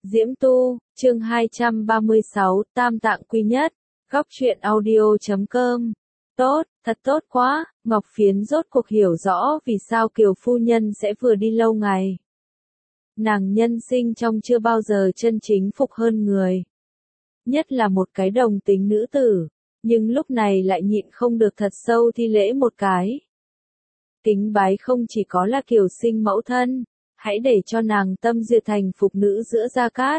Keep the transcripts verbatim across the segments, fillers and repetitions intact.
Diễm Tu, chương hai trăm ba mươi sáu, Tam Tạng Quy Nhất, góc truyện audio chấm com. Tốt, thật tốt quá, Ngọc Phiến rốt cuộc hiểu rõ vì sao Kiều phu nhân sẽ vừa đi lâu ngày. Nàng nhân sinh trong chưa bao giờ chân chính phục hơn người. Nhất là một cái đồng tính nữ tử, nhưng lúc này lại nhịn không được thật sâu thi lễ một cái. Kính bái không chỉ có là Kiều sinh mẫu thân, hãy để cho nàng tâm duyệt thành phục nữ giữa Gia Cát.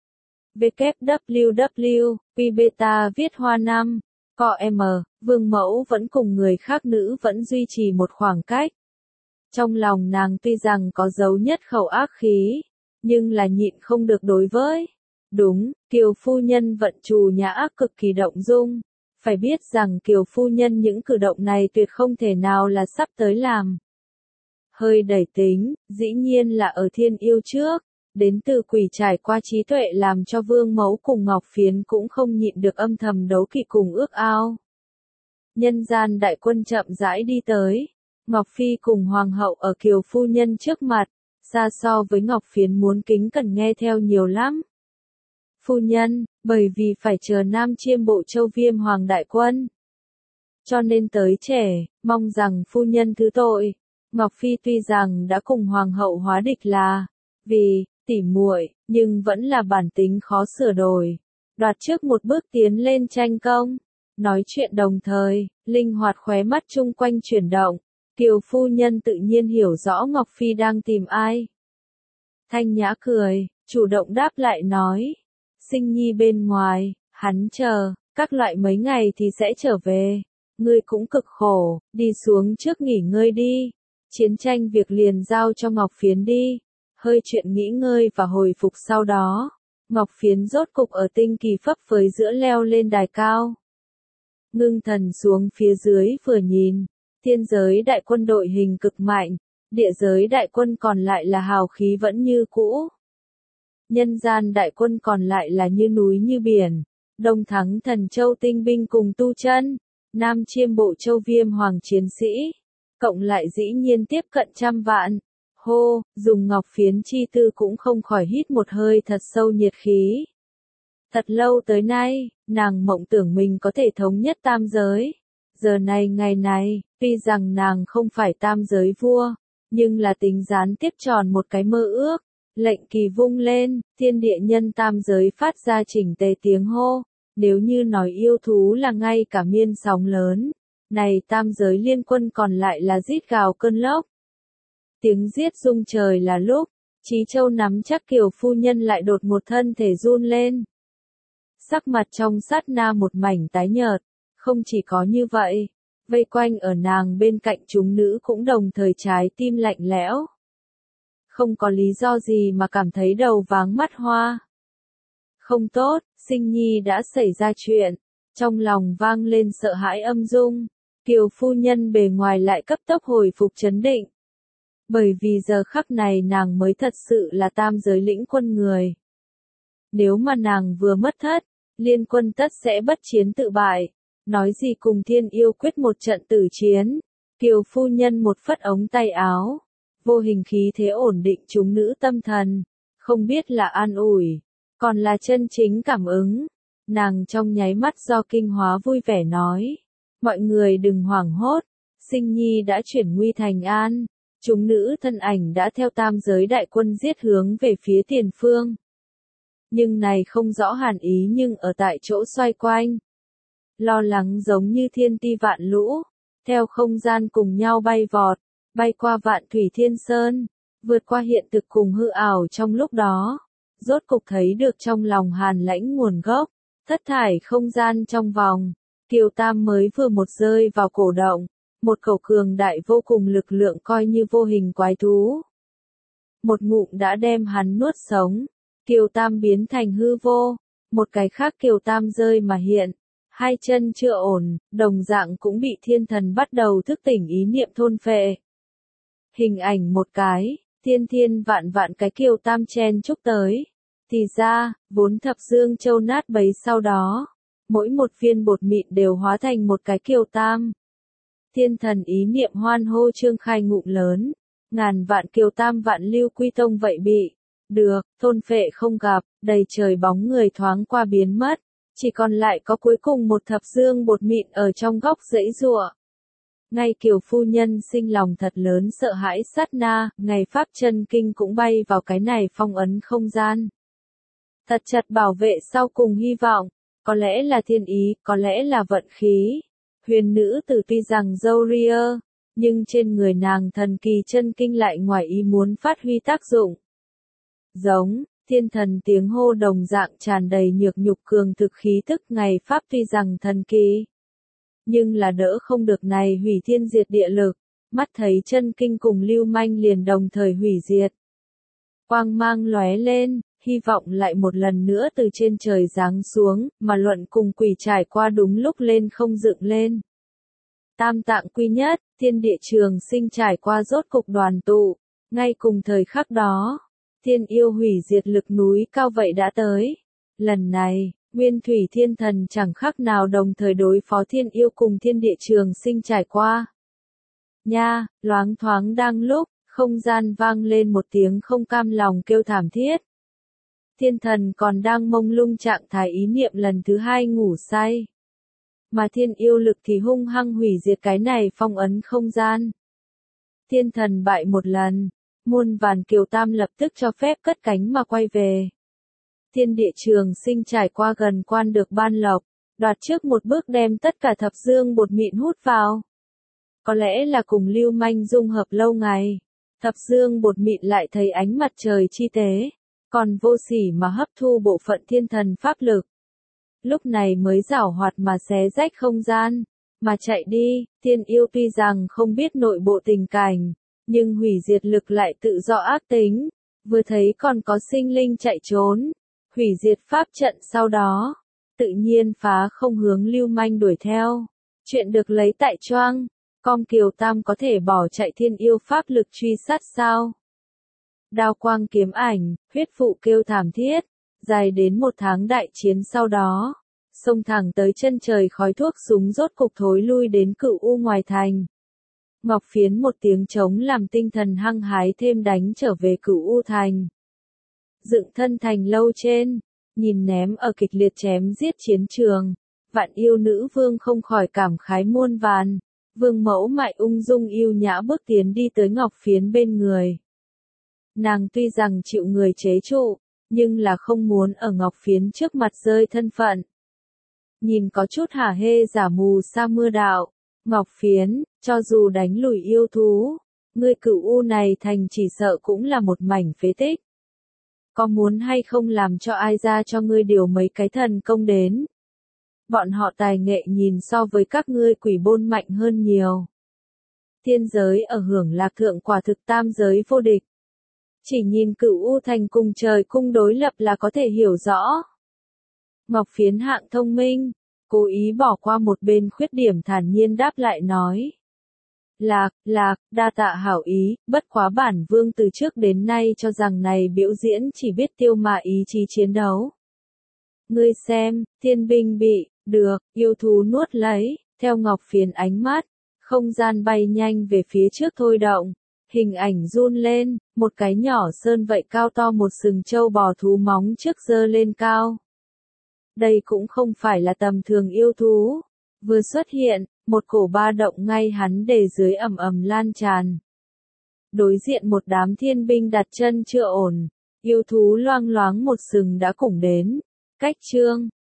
W W W, Q Beta viết hoa năm, co M, vương mẫu vẫn cùng người khác nữ vẫn duy trì một khoảng cách. Trong lòng nàng tuy rằng có dấu nhất khẩu ác khí, nhưng là nhịn không được đối với. Đúng, Kiều phu nhân vận trù nhã ác cực kỳ động dung. Phải biết rằng Kiều phu nhân những cử động này tuyệt không thể nào là sắp tới làm. Hơi đẩy tính, dĩ nhiên là ở thiên yêu trước, đến từ quỷ trải qua trí tuệ làm cho vương mẫu cùng Ngọc Phiến cũng không nhịn được âm thầm đấu kỵ cùng ước ao. Nhân gian đại quân chậm rãi đi tới, Ngọc Phi cùng Hoàng hậu ở Kiều phu nhân trước mặt, xa so với Ngọc Phiến muốn kính cẩn nghe theo nhiều lắm. Phu nhân, bởi vì phải chờ Nam Chiêm Bộ Châu Viêm Hoàng đại quân, cho nên tới trẻ, mong rằng phu nhân thứ tội. Ngọc Phi tuy rằng đã cùng Hoàng hậu hóa địch là vì tỉ muội, nhưng vẫn là bản tính khó sửa đổi. Đoạt trước một bước tiến lên tranh công, nói chuyện đồng thời, linh hoạt khóe mắt chung quanh chuyển động. Kiều phu nhân tự nhiên hiểu rõ Ngọc Phi đang tìm ai. Thanh nhã cười, chủ động đáp lại nói. Sinh nhi bên ngoài, hắn chờ, các loại mấy ngày thì sẽ trở về. Ngươi cũng cực khổ, đi xuống trước nghỉ ngơi đi. Chiến tranh việc liền giao cho Ngọc Phiến đi. Hơi chuyện nghỉ ngơi và hồi phục sau đó. Ngọc Phiến rốt cục ở tinh kỳ phấp phới giữa leo lên đài cao. Ngưng thần xuống phía dưới vừa nhìn. Thiên giới đại quân đội hình cực mạnh. Địa giới đại quân còn lại là hào khí vẫn như cũ. Nhân gian đại quân còn lại là như núi như biển. Đông thắng Thần Châu tinh binh cùng tu chân. Nam Chiêm Bộ Châu Viêm Hoàng chiến sĩ. Cộng lại dĩ nhiên tiếp cận trăm vạn. Hô, dùng Ngọc Phiến chi tư cũng không khỏi hít một hơi thật sâu nhiệt khí. Thật lâu tới nay, nàng mộng tưởng mình có thể thống nhất tam giới. Giờ này ngày này, tuy rằng nàng không phải tam giới vua, nhưng là tính gián tiếp tròn một cái mơ ước. Lệnh kỳ vung lên, thiên địa nhân tam giới phát ra chỉnh tề tiếng hô. Nếu như nói yêu thú là ngay cả miên sóng lớn, này tam giới liên quân còn lại là rít gào cơn lốc. Tiếng giết rung trời là lúc, Chí Châu nắm chắc Kiều phu nhân lại đột một thân thể run lên. Sắc mặt trong sát na một mảnh tái nhợt, không chỉ có như vậy, vây quanh ở nàng bên cạnh chúng nữ cũng đồng thời trái tim lạnh lẽo. Không có lý do gì mà cảm thấy đầu váng mắt hoa. Không tốt, sinh nhi đã xảy ra chuyện, trong lòng vang lên sợ hãi âm dung. Kiều phu nhân bề ngoài lại cấp tốc hồi phục trấn định. Bởi vì giờ khắc này nàng mới thật sự là tam giới lĩnh quân người. Nếu mà nàng vừa mất thất, liên quân tất sẽ bất chiến tự bại. Nói gì cùng thiên yêu quyết một trận tử chiến. Kiều phu nhân một phất ống tay áo. Vô hình khí thế ổn định chúng nữ tâm thần. Không biết là an ủi, còn là chân chính cảm ứng. Nàng trong nháy mắt do kinh hóa vui vẻ nói. Mọi người đừng hoảng hốt, sinh nhi đã chuyển nguy thành an. Chúng nữ thân ảnh đã theo tam giới đại quân giết hướng về phía tiền phương. Nhưng này không rõ hàn ý nhưng ở tại chỗ xoay quanh. Lo lắng giống như thiên ti vạn lũ, theo không gian cùng nhau bay vọt, bay qua vạn thủy thiên sơn, vượt qua hiện thực cùng hư ảo trong lúc đó. Rốt cục thấy được trong lòng hàn lãnh nguồn gốc, thất thải không gian trong vòng. Kiều Tam mới vừa một rơi vào cổ động, một khẩu cường đại vô cùng lực lượng coi như vô hình quái thú. Một ngụm đã đem hắn nuốt sống, Kiều Tam biến thành hư vô, một cái khác Kiều Tam rơi mà hiện, hai chân chưa ổn, đồng dạng cũng bị thiên thần bắt đầu thức tỉnh ý niệm thôn phệ. Hình ảnh một cái, thiên thiên vạn vạn cái Kiều Tam chen chúc tới, thì ra, vốn thập dương châu nát bấy sau đó. Mỗi một viên bột mịn đều hóa thành một cái Kiều Tam. Thiên thần ý niệm hoan hô trương khai ngụm lớn, ngàn vạn Kiều Tam vạn lưu quy tông vậy bị, được, thôn phệ không gặp, đầy trời bóng người thoáng qua biến mất, chỉ còn lại có cuối cùng một thập dương bột mịn ở trong góc giãy giụa. Ngay Kiều phu nhân sinh lòng thật lớn sợ hãi sát na, ngày pháp chân kinh cũng bay vào cái này phong ấn không gian. Thật chặt bảo vệ sau cùng hy vọng, có lẽ là thiên ý, có lẽ là vận khí. Huyền nữ tử tuy rằng dâu ria, nhưng trên người nàng thần kỳ chân kinh lại ngoài ý muốn phát huy tác dụng. Giống, thiên thần tiếng hô đồng dạng tràn đầy nhược nhục cường thực khí tức ngày pháp tuy rằng thần kỳ. Nhưng là đỡ không được này hủy thiên diệt địa lực, mắt thấy chân kinh cùng lưu manh liền đồng thời hủy diệt. Quang mang lóe lên, hy vọng lại một lần nữa từ trên trời giáng xuống, mà luận cùng quỷ trải qua đúng lúc lên không dựng lên. Tam tạng quy nhất, thiên địa trường sinh trải qua rốt cục đoàn tụ, ngay cùng thời khắc đó, thiên yêu hủy diệt lực núi cao vậy đã tới. Lần này, Nguyên Thủy Thiên Thần chẳng khác nào đồng thời đối phó thiên yêu cùng thiên địa trường sinh trải qua. Nha, loáng thoáng đang lúc, không gian vang lên một tiếng không cam lòng kêu thảm thiết. Thiên thần còn đang mông lung trạng thái ý niệm lần thứ hai ngủ say. Mà thiên yêu lực thì hung hăng hủy diệt cái này phong ấn không gian. Thiên thần bại một lần, muôn vàn kiều tam lập tức cho phép cất cánh mà quay về. Thiên địa trường sinh trải qua gần quan được ban lộc, đoạt trước một bước đem tất cả thập dương bột mịn hút vào. Có lẽ là cùng lưu manh dung hợp lâu ngày, thập dương bột mịn lại thấy ánh mặt trời chi tế, còn vô sỉ mà hấp thu bộ phận thiên thần pháp lực. Lúc này mới giảo hoạt mà xé rách không gian, mà chạy đi, thiên yêu tuy rằng không biết nội bộ tình cảnh, nhưng hủy diệt lực lại tự do ác tính, vừa thấy còn có sinh linh chạy trốn, hủy diệt pháp trận sau đó, tự nhiên phá không hướng lưu manh đuổi theo, chuyện được lấy tại choang, con kiều tam có thể bỏ chạy thiên yêu pháp lực truy sát sao? Đao quang kiếm ảnh, huyết phụ kêu thảm thiết, dài đến một tháng đại chiến sau đó, xông thẳng tới chân trời khói thuốc súng rốt cục thối lui đến Cửu U ngoài thành. Ngọc Phiến một tiếng trống làm tinh thần hăng hái thêm đánh trở về Cửu U thành. Dựng thân thành lâu trên, nhìn ném ở kịch liệt chém giết chiến trường, vạn yêu nữ vương không khỏi cảm khái muôn vàn. Vương mẫu mại ung dung yêu nhã bước tiến đi tới Ngọc Phiến bên người. Nàng tuy rằng chịu người chế trụ, nhưng là không muốn ở Ngọc Phiến trước mặt rơi thân phận. Nhìn có chút hả hê giả mù sa mưa đạo, Ngọc Phiến, cho dù đánh lùi yêu thú, ngươi Cửu U này thành chỉ sợ cũng là một mảnh phế tích. Có muốn hay không làm cho ai ra cho ngươi điều mấy cái thần công đến? Bọn họ tài nghệ nhìn so với các ngươi quỷ bôn mạnh hơn nhiều. Thiên giới ở hưởng lạc thượng quả thực tam giới vô địch. Chỉ nhìn Cửu U thành cùng trời cung đối lập là có thể hiểu rõ. Ngọc Phiến hạng thông minh, cố ý bỏ qua một bên khuyết điểm thản nhiên đáp lại nói. Lạc, lạc, đa tạ hảo ý, bất quá bản vương từ trước đến nay cho rằng này biểu diễn chỉ biết tiêu mạ ý chí chiến đấu. Ngươi xem, thiên binh bị, được, yêu thú nuốt lấy, theo Ngọc Phiến ánh mắt, không gian bay nhanh về phía trước thôi động, hình ảnh run lên, một cái nhỏ sơn vậy cao to một sừng trâu bò thú móng trước giơ lên cao. Đây cũng không phải là tầm thường yêu thú, vừa xuất hiện, một cổ ba động ngay hắn để dưới ầm ầm lan tràn. Đối diện một đám thiên binh đặt chân chưa ổn, yêu thú loang loáng một sừng đã cùng đến, cách trương,